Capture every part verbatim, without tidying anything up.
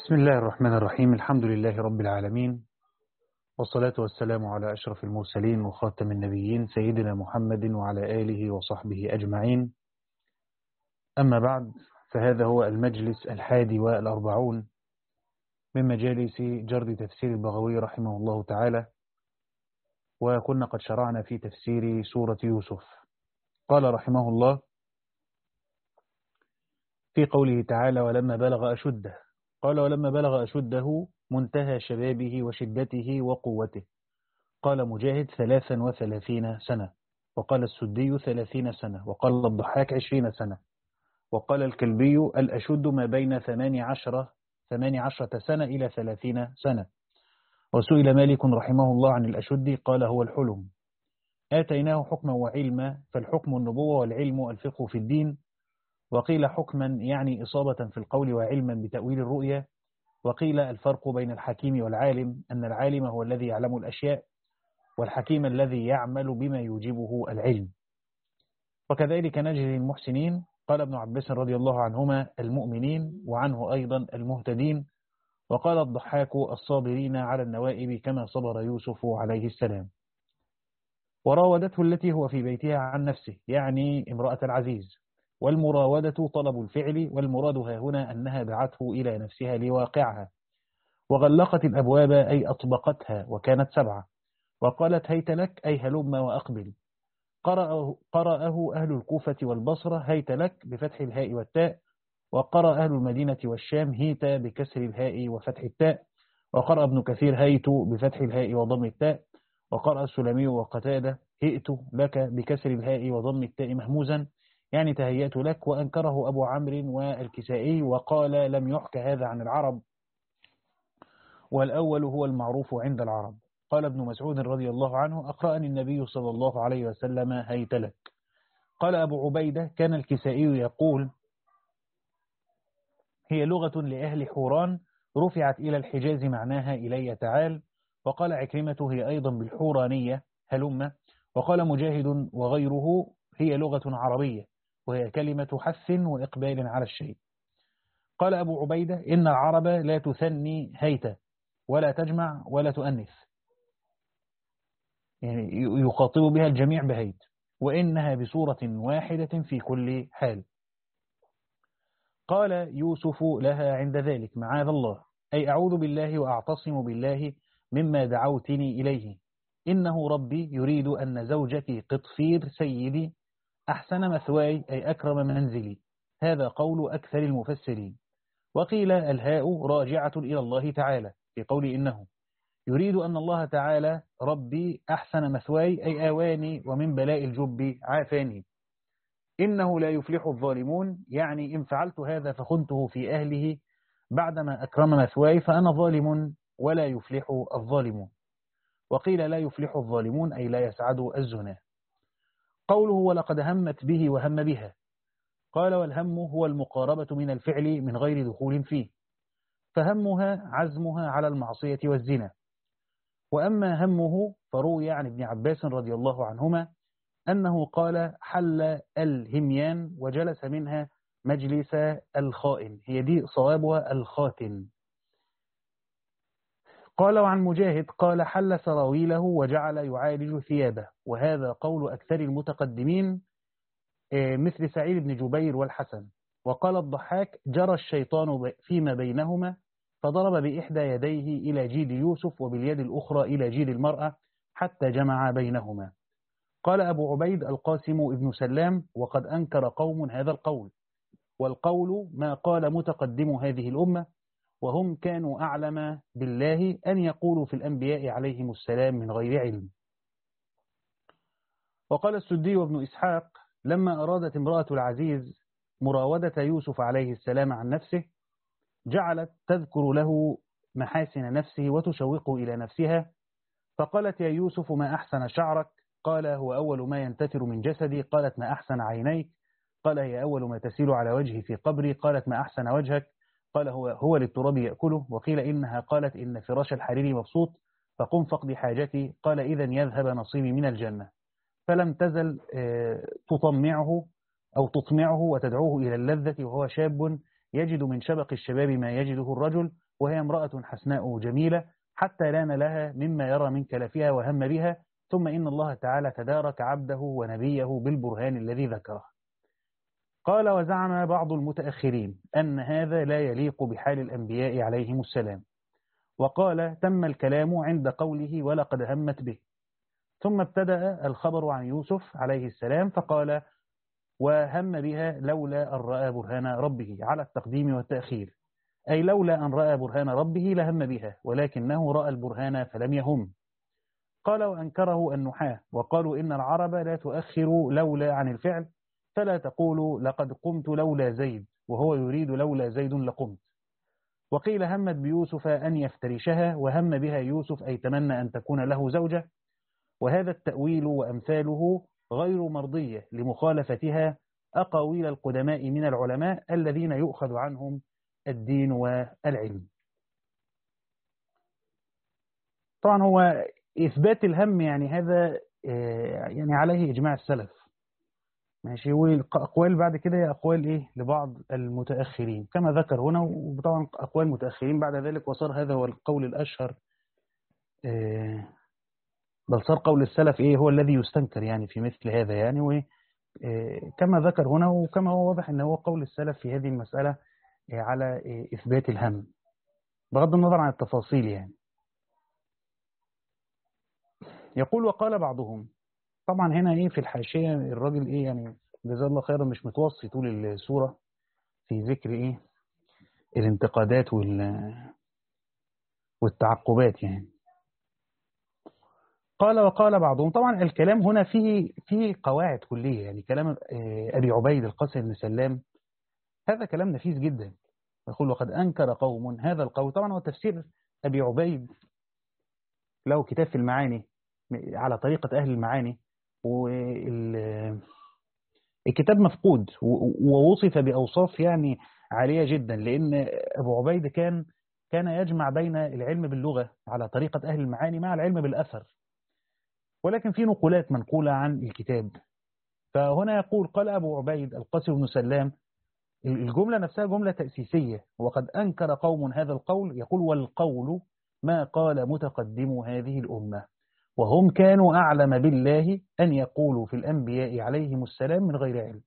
بسم الله الرحمن الرحيم. الحمد لله رب العالمين، والصلاة والسلام على أشرف المرسلين وخاتم النبيين سيدنا محمد وعلى آله وصحبه أجمعين. أما بعد، فهذا هو المجلس الحادي والأربعون من مجالس جرد تفسير البغوي رحمه الله تعالى، وكنا قد شرعنا في تفسير سورة يوسف. قال رحمه الله في قوله تعالى: ولما بلغ أشده. قال: ولما بلغ أشده منتهى شبابه وشدته وقوته. قال مجاهد: ثلاثا وثلاثين سنة، وقال السدي ثلاثين سنة، وقال الضحاك عشرين سنة، وقال الكلبي: الأشد ما بين ثمان عشرة ثمان عشرة سنة إلى ثلاثين سنة. وسئل مالك رحمه الله عن الأشد، قال: هو الحلم. آتيناه حكما وعلما، فالحكم النبوة والعلم الفقه في الدين. وقيل حكما يعني إصابة في القول، وعلما بتأويل الرؤيا. وقيل الفرق بين الحكيم والعالم أن العالم هو الذي يعلم الأشياء، والحكيم الذي يعمل بما يوجبه العلم. وكذلك نجزي المحسنين. قال ابن عباس رضي الله عنهما: المؤمنين، وعنه أيضا المهتدين. وقال الضحاك: الصابرين على النوائب كما صبر يوسف عليه السلام. وراودته التي هو في بيتها عن نفسه، يعني امرأة العزيز. والمراودة طلب الفعل، والمراد ها هنا أنها دعته إلى نفسها لواقعها. وغلقت الأبواب أي أطبقتها، وكانت سبعة. وقالت: هيت لك أي هلم وأقبل. قرأه, قرأه أهل الكوفة والبصرة هيت لك بفتح الهاء والتاء. وقرأ أهل المدينة والشام هيت بكسر الهاء وفتح التاء. وقرأ ابن كثير هيت بفتح الهاء وضم التاء. وقرأ السلمي وقتادة هئت لك بكسر الهاء وضم التاء مهموزا، يعني تهيأت لك. وأنكره أبو عمرو والكسائي، وقال: لم يحك هذا عن العرب، والأول هو المعروف عند العرب. قال ابن مسعود رضي الله عنه: أقرأني النبي صلى الله عليه وسلم هيت لك. قال أبو عبيدة: كان الكسائي يقول: هي لغة لأهل حوران رفعت إلى الحجاز معناها إلي تعال. وقال عكرمة: هي أيضا بالحورانية هلم. وقال مجاهد وغيره: هي لغة عربية، وهي كلمة حث وإقبال على الشيء. قال أبو عبيدة: إن العرب لا تثني هيت، ولا تجمع، ولا تؤنث، يعني يخاطب بها الجميع بهيت، وإنها بصورة واحدة في كل حال. قال يوسف لها عند ذلك: معاذ الله، أي أعوذ بالله وأعتصم بالله مما دعوتني إليه. إنه ربي يريد أن زوجتي قطفير سيدي أحسن مثواي، أي أكرم منزلي. هذا قول أكثر المفسرين. وقيل الهاء راجعة إلى الله تعالى في قول إنه يريد أن الله تعالى ربي أحسن مثواي، أي آواني ومن بلاء الجب عافاني. إنه لا يفلح الظالمون، يعني إن فعلت هذا فخنته في أهله بعدما أكرم مثواي فأنا ظالم ولا يفلح الظالمون. وقيل لا يفلح الظالمون أي لا يسعد الزنا. قوله: ولقد همت به وهم بها. قال: والهم هو المقاربة من الفعل من غير دخول فيه، فهمها عزمها على المعصية والزنا. وأما همه فروي عن ابن عباس رضي الله عنهما أنه قال: حل الهميان وجلس منها مجلس الخائن، هي دي صوابها الخاتن. قال وعن مجاهد قال: حل سراويله وجعل يعالج ثيابه، وهذا قول أكثر المتقدمين مثل سعيد بن جبير والحسن. وقال الضحاك: جرى الشيطان فيما بينهما فضرب بإحدى يديه إلى جيد يوسف وباليد الأخرى إلى جيد المرأة حتى جمع بينهما. قال أبو عبيد: القاسم ابن سلام: وقد أنكر قوم هذا القول، والقول ما قال متقدم هذه الأمة، وهم كانوا أعلم بالله أن يقولوا في الأنبياء عليهم السلام من غير علم. وقال السدي وابن إسحاق: لما أرادت امرأة العزيز مراودة يوسف عليه السلام عن نفسه، جعلت تذكر له محاسن نفسه وتشوقه إلى نفسها، فقالت: يا يوسف ما أحسن شعرك. قال: هو أول ما ينتثر من جسدي. قالت: ما أحسن عينيك. قال: هي أول ما تسيل على وجهي في قبري. قالت: ما أحسن وجهك. قال: هو, هو للتراب يأكله. وقيل إنها قالت: إن فراش الحرير مبسوط، فقم فقد حاجتي. قال: إذن يذهب نصيبي من الجنة. فلم تزل تطمعه أو تطمعه وتدعوه إلى اللذة، وهو شاب يجد من شبق الشباب ما يجده الرجل، وهي امرأة حسناء جميلة حتى لان لها مما يرى من كلفها وهم بها، ثم إن الله تعالى تدارك عبده ونبيه بالبرهان الذي ذكره. قال: وزعم بعض المتأخرين أن هذا لا يليق بحال الأنبياء عليهم السلام، وقال: تم الكلام عند قوله ولقد همت به. ثم ابتدأ الخبر عن يوسف عليه السلام فقال: وهم بها لولا أن رأى برهان ربه، على التقديم والتأخير، أي لولا أن رأى برهان ربه لهم بها، ولكنه رأى البرهان فلم يهم. قال: وأنكره النحاة وقالوا إن العرب لا تؤخر لولا عن الفعل، فلا تقول لقد قمت لولا زيد، وهو يريد لولا زيد لقمت. وقيل همت بيوسف أن يفترشها، وهم بها يوسف أي تمنى أن تكون له زوجة، وهذا التأويل وأمثاله غير مرضية لمخالفتها أقاويل القدماء من العلماء الذين يؤخذ عنهم الدين والعلم. طبعا هو إثبات الهم يعني هذا يعني عليه إجماع السلف، ماشي. والأقوال بعد كده هي أقوال إيه لبعض المتأخرين كما ذكر هنا، وطبعا أقوال متأخرين بعد ذلك، وصار هذا هو القول الأشهر، بل صار قول السلف إيه هو الذي يستنكر يعني في مثل هذا يعني. وكما ذكر هنا وكما هو واضح أنه هو قول السلف في هذه المسألة على إثبات الهم بغض النظر عن التفاصيل يعني. يقول: وقال بعضهم، طبعا هنا ايه في الحاشية الراجل ايه يعني جزاه الله خيرا مش متوصي طول السورة في ذكر ايه الانتقادات وال والتعقبات يعني. قال: وقال بعضهم، طبعا الكلام هنا فيه فيه قواعد كلية يعني. كلام أبي عبيد القاسم بن سلام هذا كلام نفيس جدا. يقول: وقد أنكر قوم هذا القول. طبعا هو تفسير أبي عبيد له كتاب في المعاني على طريقة أهل المعاني، والكتاب مفقود ووصف بأوصاف يعني عالية جدا، لأن أبو عبيد كان كان يجمع بين العلم باللغة على طريقة أهل المعاني مع العلم بالأثر، ولكن في نقولات منقولة عن الكتاب. فهنا يقول: قال أبو عبيد القاسم بن سلام، الجملة نفسها جملة تأسيسية، وقد أنكر قوم هذا القول. يقول: والقول ما قال متقدم هذه الأمة، وهم كانوا أعلم بالله أن يقولوا في الأنبياء عليهم السلام من غير علم.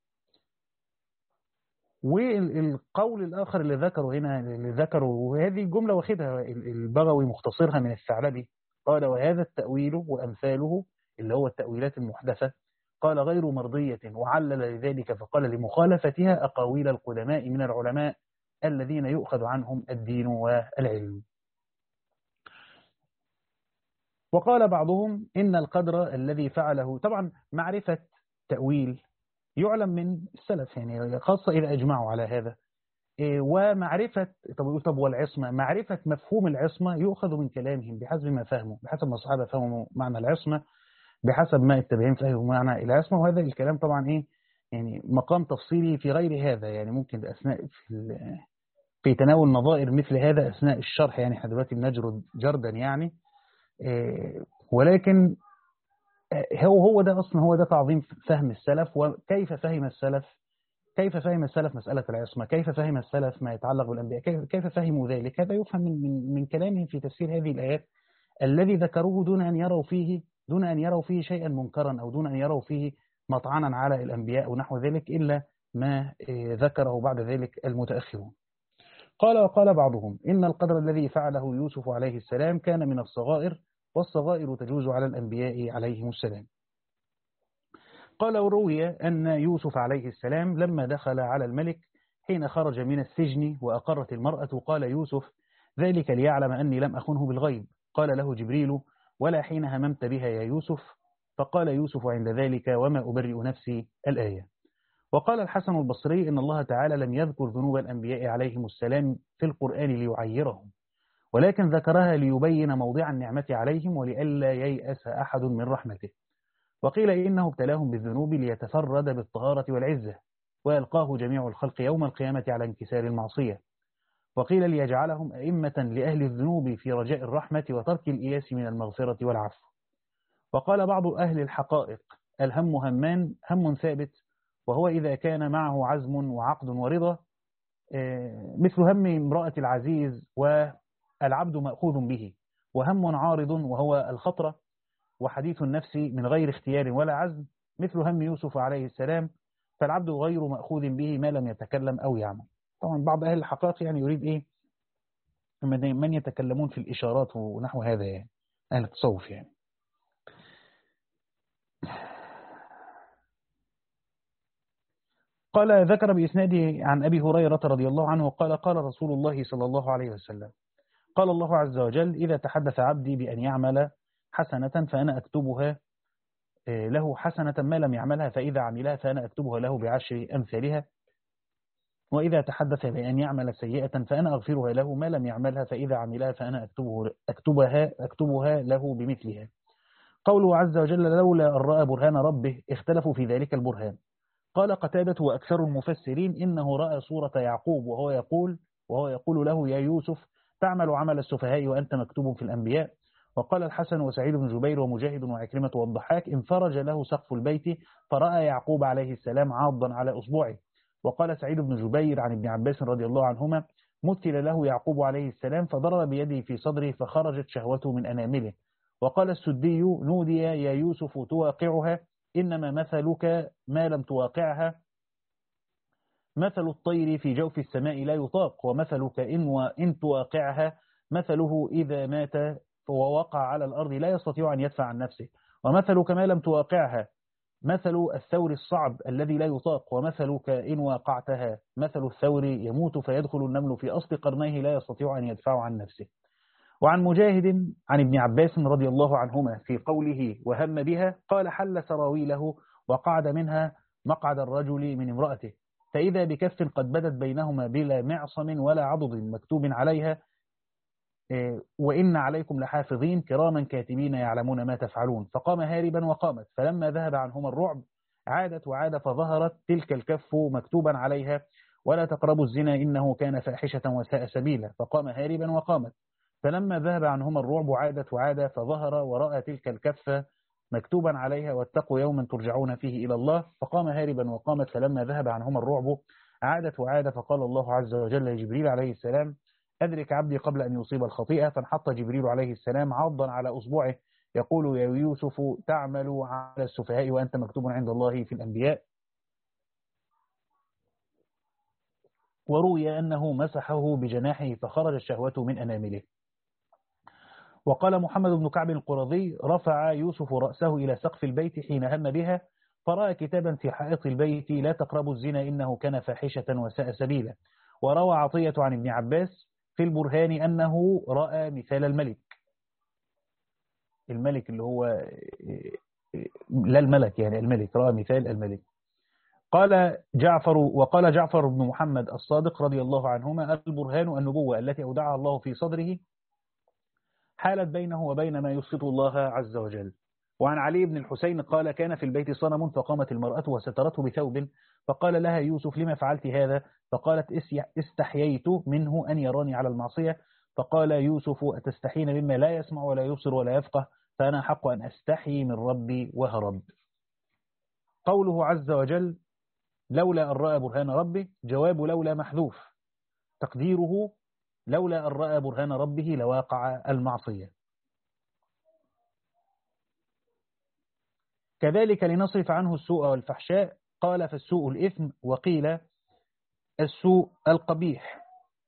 والقول الآخر اللي ذكره هنا اللي ذكره وهذه الجملة واخدها البغوي مختصرها من الثعلبي، قال: وهذا التأويل وأمثاله اللي هو التأويلات المحدثة، قال غير مرضية، وعلل لذلك فقال: لمخالفتها أقاويل القدماء من العلماء الذين يؤخذ عنهم الدين والعلم. وقال بعضهم إن القدر الذي فعله، طبعا معرفة تأويل يعلم من السلف يعني، خاصة إذا أجمعوا على هذا. ومعرفة طب طب والعصمة، معرفة مفهوم العصمة يؤخذ من كلامهم بحسب ما فهموا، بحسب ما الصحابة فهموا معنى العصمة، بحسب ما التابعين فهموا معنى العصمة. وهذا الكلام طبعا إيه يعني مقام تفصيلي في غير هذا يعني، ممكن أثناء في في تناول نظائر مثل هذا أثناء الشرح يعني. احنا دلوقتي بنجرد جردا يعني، ولكن هو هو ده أصلا هو ده تعظيم فهم السلف. وكيف فهم السلف كيف فهم السلف مسألة العصمة، كيف فهم السلف ما يتعلق بالأنبياء، كيف كيف فهموا ذلك. هذا يفهم من من من كلامهم في تفسير هذه الآيات الذي ذكروه دون أن يروا فيه دون أن يروا فيه شيئا منكرا، أو دون أن يروا فيه مطعنا على الأنبياء ونحو ذلك، إلا ما ذكره بعد ذلك المتأخرون. قال: وقال بعضهم إن القدر الذي فعله يوسف عليه السلام كان من الصغائر، والصغائر تجوز على الأنبياء عليهم السلام. قال: وروي أن يوسف عليه السلام لما دخل على الملك حين خرج من السجن وأقرت المرأة، قال يوسف: ذلك ليعلم أني لم أخنه بالغيب. قال له جبريل: ولا حين هممت بها يا يوسف؟ فقال يوسف عند ذلك: وما أبرئ نفسي، الآية. وقال الحسن البصري: إن الله تعالى لم يذكر ذنوب الأنبياء عليهم السلام في القرآن ليعيرهم، ولكن ذكرها ليبين موضع النعمة عليهم ولئلا ييأس أحد من رحمته. وقيل إنه ابتلاهم بالذنوب ليتفرد بالطهارة والعزة، ويلقاه جميع الخلق يوم القيامة على انكسار المعصية. وقيل ليجعلهم أئمة لأهل الذنوب في رجاء الرحمة وترك الإياس من المغفرة والعفو. وقال بعض أهل الحقائق: الهم همان، هم ثابت، وهو إذا كان معه عزم وعقد ورضا، مثل هم امرأة العزيز والعبد مأخوذ به، وهم عارض وهو الخطرة، وحديث النفس من غير اختيار ولا عزم مثل هم يوسف عليه السلام، فالعبد غير مأخوذ به ما لم يتكلم أو يعمل. طبعا بعض أهل الحقائق يعني يريد إيه من يتكلمون في الإشارات ونحو هذا، يعني أهل التصوف يعني. قال ذكر بإسناده عن أبي هريرة رضي الله عنه قال قال رسول الله صلى الله عليه وسلم قال الله عز وجل إذا تحدث عبدي بأن يعمل حسنة فأنا أكتبها له حسنة ما لم يعملها، فإذا عملها فأنا أكتبها له بعشر أمثالها، وإذا تحدث بأن يعمل سيئة فأنا أغفرها له ما لم يعملها، فإذا عملها فأنا أكتبه أكتبها, أكتبها له بمثلها. قوله عز وجل لولا أن رأى برهان ربه اختلفوا في ذلك البرهان. قال قتادة وأكثر المفسرين إنه رأى صورة يعقوب وهو يقول وهو يقول له يا يوسف تعمل عمل السفهاء وأنت مكتوب في الأنبياء. وقال الحسن وسعيد بن جبير ومجاهد وعكرمة والضحاك انفرج له سقف البيت فرأى يعقوب عليه السلام عاضا على أصبعه. وقال سعيد بن جبير عن ابن عباس رضي الله عنهما مثل له يعقوب عليه السلام فضرب بيده في صدره فخرجت شهوته من أنامله. وقال السدي نودي يا يوسف تواقعها إنما مثلك ما لم تواقعها مثل الطير في جوف السماء لا يطاق، ومثلك إن وإن تواقعها مثله إذا مات ووقع على الأرض لا يستطيع أن يدفع عن نفسه، ومثلك ما لم تواقعها مثل الثور الصعب الذي لا يطاق، ومثلك إن واقعتها مثل الثور يموت فيدخل النمل في أصل قرنيه لا يستطيع أن يدفع عن نفسه. وعن مجاهد عن ابن عباس رضي الله عنهما في قوله وهم بها قال حل سراويله وقعد منها مقعد الرجل من امرأته، فإذا بكف قد بدت بينهما بلا معصم ولا عضد مكتوب عليها وإن عليكم لحافظين كراما كاتبين يعلمون ما تفعلون، فقام هاربا وقامت، فلما ذهب عنهما الرعب عادت وعاد فظهرت تلك الكف مكتوبا عليها ولا تقربوا الزنا إنه كان فاحشة وساء سبيلا، فقام هاربا وقامت، فلما ذهب عنهما الرعب عادت وعاد فظهر ورأى تلك الكفة مكتوبا عليها واتقوا يوما ترجعون فيه إلى الله، فقام هاربا وقامت، فلما ذهب عنهما الرعب عادت وعاد، فقال الله عز وجل لجبريل عليه السلام أدرك عبدي قبل أن يصيب الخطيئة، فانحط جبريل عليه السلام عضا على أصبعه يقول يا يوسف تعمل على السفهاء وأنت مكتوب عند الله في الأنبياء. وروي أنه مسحه بجناحه فخرج الشهوة من أنامله. وقال محمد بن كعب القرظي رفع يوسف رأسه إلى سقف البيت حين هم بها فرأى كتابا في حائط البيت لا تقربوا الزنا إنه كان فاحشة وساء سبيلا. وروى عطية عن ابن عباس في البرهان أنه رأى مثال الملك، الملك اللي هو لا الملك يعني الملك، رأى مثال الملك. قال جعفر وقال جعفر بن محمد الصادق رضي الله عنهما البرهان النبوة التي أودعها الله في صدره حالت بينه وبين ما يسخط الله عز وجل. وعن علي بن الحسين قال كان في البيت صنم فقامت المرأة وسترته بثوب فقال لها يوسف لما فعلت هذا؟ فقالت استحييت منه أن يراني على المعصية. فقال يوسف أتستحين مما لا يسمع ولا يبصر ولا يفقه؟ فأنا حق أن أستحي من ربي وهرب. قوله عز وجل لولا أن رأى برهان ربي جواب لولا محذوف تقديره لولا أن رأى برهان ربه لواقع المعصية. كذلك لنصرف عنه السوء والفحشاء قال فالسوء الإثم وقيل السوء القبيح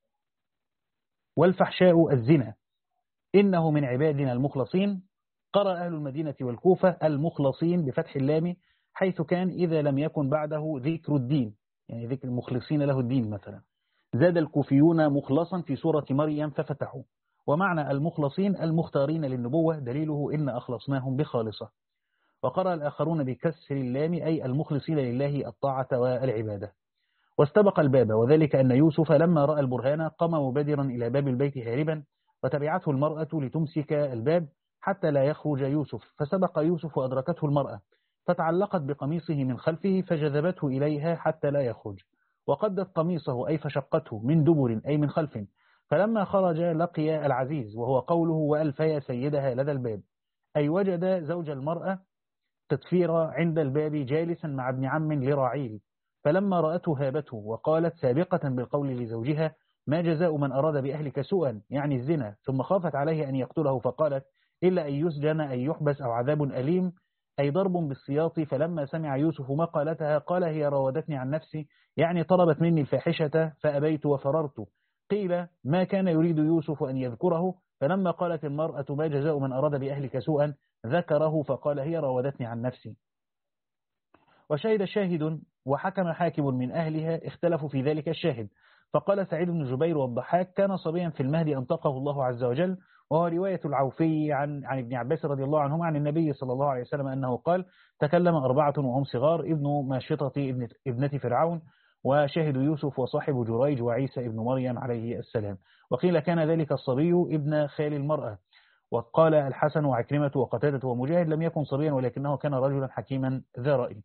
والفحشاء الزنا إنه من عبادنا المخلصين. قرأ أهل المدينة والكوفة المخلصين بفتح اللام حيث كان إذا لم يكن بعده ذكر الدين يعني ذكر المخلصين له الدين مثلا. زاد الكوفيون مخلصا في سورة مريم ففتحوا. ومعنى المخلصين المختارين للنبوة دليله إن أخلصناهم بخالصة. وقرأ الآخرون بكسر اللام أي المخلصين لله الطاعة والعبادة. واستبق الباب وذلك أن يوسف لما رأى البرهان قام مبادرا إلى باب البيت هاربا وتبعته المرأة لتمسك الباب حتى لا يخرج يوسف، فسبق يوسف وأدركته المرأة فتعلقت بقميصه من خلفه فجذبته إليها حتى لا يخرج وقدت قميصه أي فشقته من دبر أي من خلف. فلما خرج لقي العزيز وهو قوله وألفي سيدها لدى الباب أي وجد زوج المرأة تطفير عند الباب جالسا مع ابن عم لراعيل فلما رأته هابته وقالت سابقة بالقول لزوجها ما جزاء من أراد بأهلك سوءا يعني الزنا، ثم خافت عليه أن يقتله فقالت إلا أن يسجن أن يحبس أو عذاب أليم أي ضرب بالسياط. فلما سمع يوسف مقالتها قال هي راودتني عن نفسي يعني طلبت مني الفاحشة فأبيت وفررت. قيل ما كان يريد يوسف أن يذكره، فلما قالت المرأة ما جزاء من أراد بأهلك سوءا ذكره فقال هي راودتني عن نفسي. وشهد شاهد وحكم حاكم من أهلها اختلفوا في ذلك الشاهد. فقال سعيد بن جبير والضحاك كان صبيا في المهد أنطقه الله عز وجل، وهو رواية العوفي عن عن ابن عباس رضي الله عنهما عن النبي صلى الله عليه وسلم أنه قال تكلم أربعة وهم صغار ابن ماشطة ابن ابنة فرعون وشاهد يوسف وصاحب جريج وعيسى ابن مريم عليه السلام. وقيل كان ذلك الصبي ابن خال المرأة. وقال الحسن وعكرمة وقتادة ومجاهد لم يكن صبيا ولكنه كان رجلا حكيما ذا رأي.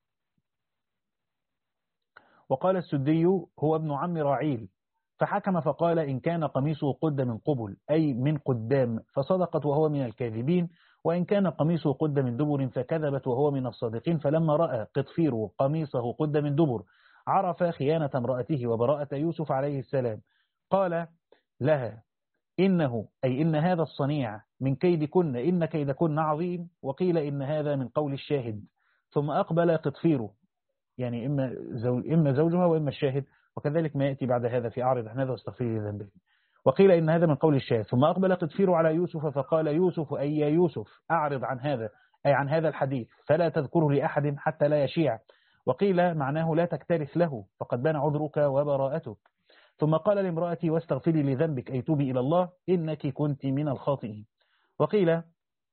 وقال السدي هو ابن عم راعيل فحكم فقال إن كان قميصه قد من قبل أي من قدام فصدقت وهو من الكاذبين، وإن كان قميصه قد من دبر فكذبت وهو من الصادقين. فلما رأى قطفير قميصه قد من دبر عرف خيانة امرأته وبراءة يوسف عليه السلام. قال لها إنه أي إن هذا الصنيع من كيدكن إن كيدكن عظيم. وقيل إن هذا من قول الشاهد. ثم أقبل قطفير يعني إما, زوج إما زوجها وإما الشاهد، وكذلك ما يأتي بعد هذا في أعرض عن هذا واستغفر لذنبه. وقيل إن هذا من قول الشاهد. ثم أقبل قطفير على يوسف فقال يوسف أي يا يوسف أعرض عن هذا أي عن هذا الحديث فلا تذكره لأحد حتى لا يشيع. وقيل معناه لا تكترث له فقد بان عذرك وبراءتك. ثم قال لامرأتي واستغفري لذنبك أي توبي إلى الله إنك كنت من الخاطئين. وقيل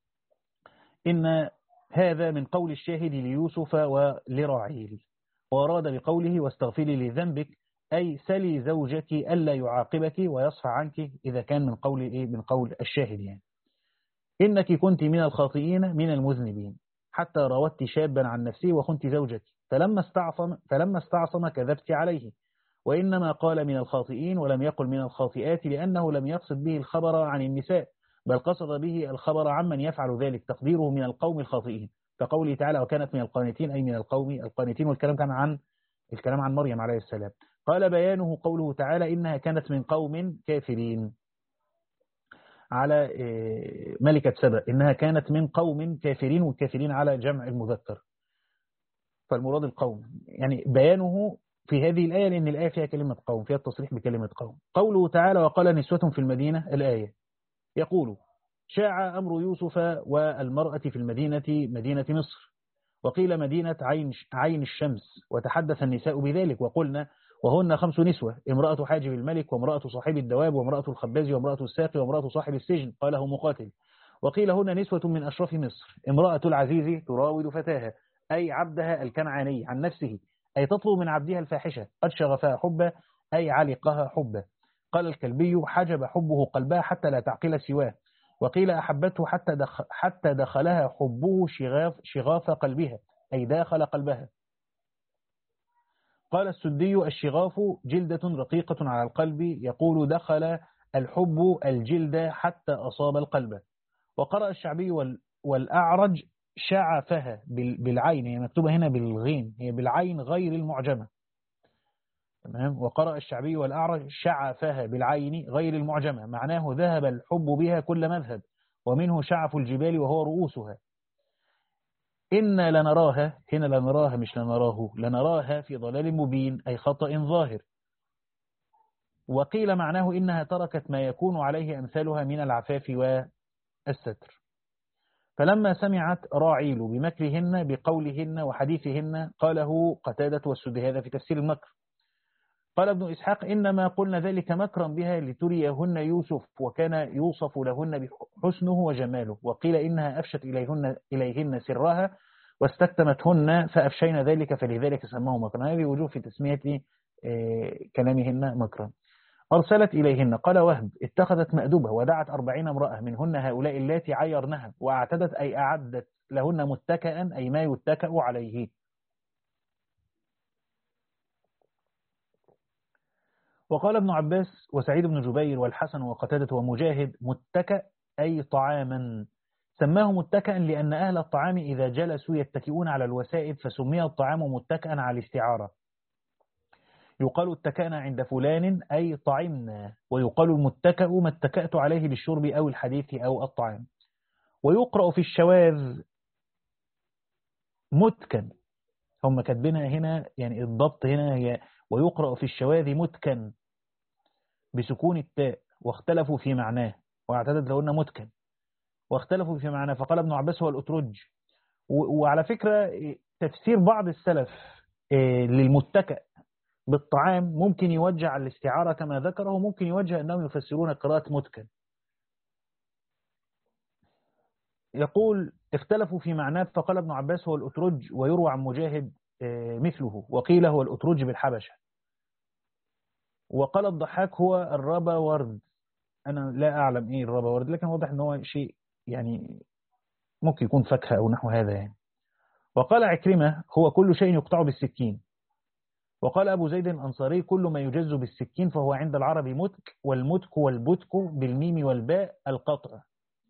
إن هذا من قول الشاهد ليوسف ولراعيل، وأراد بقوله واستغفري لذنبك أي سلي زوجك ألا يعاقبك ويصفع عنك إذا كان من قول إيه من قول الشاهد يعني. إنك كنت من الخاطئين من المذنبين حتى راودت شابا عن نفسه وخنت زوجك فلما استعصم فلما استعصم كذبت عليه. وإنما قال من الخاطئين ولم يقل من الخاطئات لأنه لم يقصد به الخبر عن النساء بل قصد به الخبر عمن يفعل ذلك تقديره من القوم الخاطئين كقوله تعالى وكانت من القانتين أي من القوم القانتين. والكلام كان عن الكلام عن مريم عليه السلام. قال بيانه قوله تعالى إنها كانت من قوم كافرين على ملكة سبأ إنها كانت من قوم كافرين والكافرين على جمع المذكر فالمراد القوم يعني بيانه في هذه الآية لأن الآية فيها كلمة قوم فيها التصريح بكلمة قوم. قوله تعالى وقال نسوة في المدينة الآية يقول شاع أمر يوسف والمرأة في المدينة مدينة مصر وقيل مدينة عين, عين الشمس وتحدث النساء بذلك وقلنا وهن خمس نسوة امرأة حاجب الملك وامرأة صاحب الدواب وامرأة الخباز وامرأة الساقي وامرأة صاحب السجن قاله مقاتل. وقيل هن نسوة من أشرف مصر امرأة العزيز تراود فتاها أي عبدها الكنعاني عن نفسه أي تطلب من عبدها الفاحشة قد شغفها حبا أي علقها حبا. قال الكلبي حجب حبه قلبها حتى لا تعقل سواه. وقيل أحبته حتى دخ حتى دخلها حبه شغاف, شغاف قلبها أي داخل قلبها. قال السدي الشغاف جلدة رقيقة على القلب يقول دخل الحب الجلد حتى أصاب القلب. وقرأ الشعبي والأعرج شعفها بالعين هي مكتوبة هنا بالغين هي بالعين غير المعجمة تمام. وقرأ الشعبي والأعرج شعفها بالعين غير المعجمة معناه ذهب الحب بها كل مذهب ومنه شعف الجبال وهو رؤوسها. إن لنراها هنا لنراها مش لنراه لنراها في ضلال مبين أي خطأ ظاهر. وقيل معناه إنها تركت ما يكون عليه أمثالها من العفاف والستر. فلما سمعت راعيل بمكرهن بقولهن وحديثهن قاله قتادة والسدي هذا في تفسير المكر. قال ابن إسحاق إنما قلنا ذلك مكرا بها لتريهن يوسف وكان يوصف لهن بحسنه وجماله. وقيل إنها أفشت إليهن, إليهن سرها واستكتمتهن فأفشينا ذلك فلذلك سماه مكرا. هذه وجوه في تسمية كلامهن مكرا. أرسلت إليهن قال وهب اتخذت مأدبة ودعت أربعين امرأة منهن هؤلاء اللاتي عيرنها وأعتدت أي أعدت لهن متكئا أي ما يتكأ عليه. وقال ابن عباس وسعيد بن جبير والحسن وقتادة ومجاهد متكأ أي طعاما سماه متكئا لأن أهل الطعام إذا جلسوا يتكئون على الوسائد فسمي الطعام متكئا على الاستعارة يقال اتكأنا عند فلان أي طعمنا، ويقال المتكأ ما اتكأت عليه بالشرب أو الحديث أو الطعام. ويقرأ في الشواذ متكن، هم كاتبينها هنا يعني الضبط هنا هي ويقرأ في الشواذ متكن بسكون التاء، واختلفوا في معناه، واعتدد لو قلنا متكن واختلفوا في معناه، فقال ابن عباس هو الأترج. وعلى فكرة تفسير بعض السلف للمتكأ بالطعام ممكن يوجه على الاستعارة كما ذكره، وممكن يوجه أنهم يفسرون قراءة متكن. يقول اختلفوا في معناه، فقال ابن عباس هو الأترج، ويروى عن مجاهد مثله، وقيل هو الأترج بالحبشة. وقال الضحاك هو الربا ورد. أنا لا أعلم إيه الربا ورد، لكن واضح أنه هو شيء يعني ممكن يكون فاكهة أو نحو هذا يعني. وقال عكرمة هو كل شيء يقطع بالسكين. وقال أبو زيد الأنصاري كل ما يجز بالسكين فهو عند العرب متك، والمتك والبتك بالميم والباء القطع.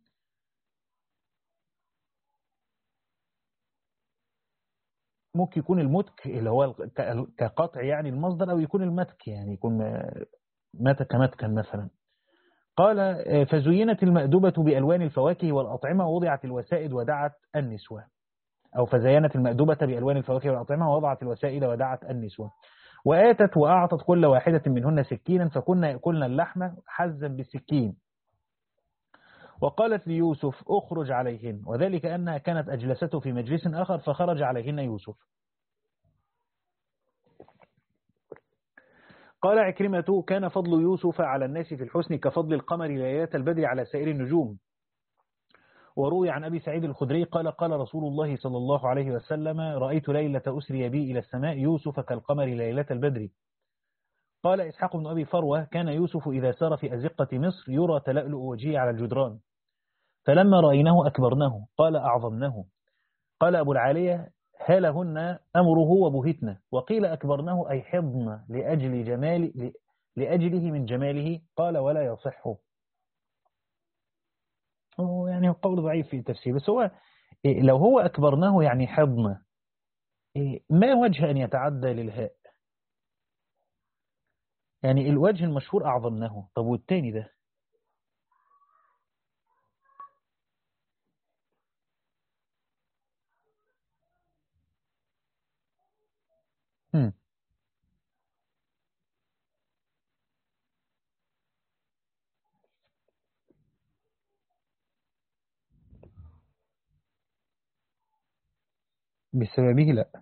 ممكن يكون المتك اللي هو كقطع يعني المصدر، أو يكون المتك يعني يكون متك متكا مثلا. قال فزينت المأدبة بألوان الفواكه والأطعمة ووضعت الوسائد ودعت النسوة، أو فزينت المأدبة بألوان الفواكه والأطعمة ووضعت الوسائد ودعت النسوة. وآتت وأعطت كل واحدة منهن سكينا، فكنا يأكلن اللحم حزا بالسكين. وقالت ليوسف اخرج عليهن، وذلك أنها كانت أجلسته في مجلس آخر فخرج عليهن يوسف. قال عكرمة كان فضل يوسف على الناس في الحسن كفضل القمر ليلة البدر على سائر النجوم. وروي عن أبي سعيد الخدري قال قال رسول الله صلى الله عليه وسلم رأيت ليلة أسري بي إلى السماء يوسف كالقمر ليلة البدر. قال إسحاق بن أبي فروة كان يوسف إذا سار في أزقة مصر يرى تلألؤ وجهه على الجدران، فلما رأيناه أكبرناه قال أعظمناه. قال أبو العالية هالهن أمره وبهتنا، وقيل أكبرناه أي حضن لأجل جمال لأجله من جماله، قال ولا يصح. يعني قول ضعيف في التفسير، بس هو لو هو أكبرناه يعني حضن، ما وجه أن يتعدى للهاء؟ يعني الوجه المشهور أعظمناه، طب والتاني ده؟ هم. بسببه لا.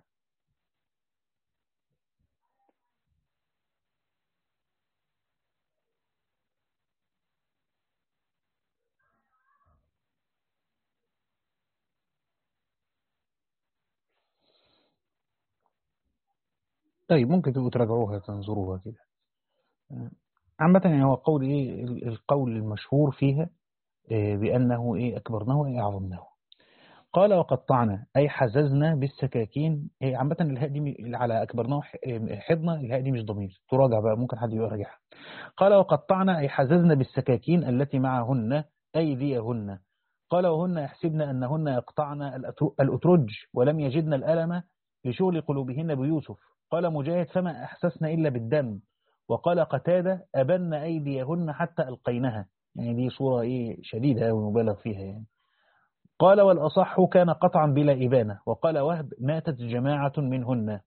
طيب ممكن تبقوا تراجعوها تنظروها كده. عامة يعني هو قول إيه القول المشهور فيها إيه بأنه إيه أكبرناه إيه أعظمناه. قال وقطعنا أي حززنا بالسكاكين. إيه عامة الهاء دي على أكبرناه حضنا، الهاء دي مش ضمير، تراجع بقى ممكن حد يراجعها. قال وقطعنا أي حززنا بالسكاكين التي معهن أيديهن. قال وهن يحسبن أنهن يقطعن الأترج ولم يجدن الألم لشغل قلوبهن بيوسف. قال مجاهد فما أحسسنا إلا بالدم. وقال قتادة أبن أيديهن حتى ألقينها، يعني دي صورة إيه شديدة ومبالغ فيها يعني. قال والأصح كان قطعا بلا إبانة. وقال وهب ماتت جماعة منهن.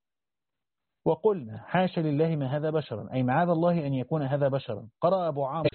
وقلنا حاشا لله ما هذا بشرا، أي معاذ الله أن يكون هذا بشرا. قرأ أبو عاصم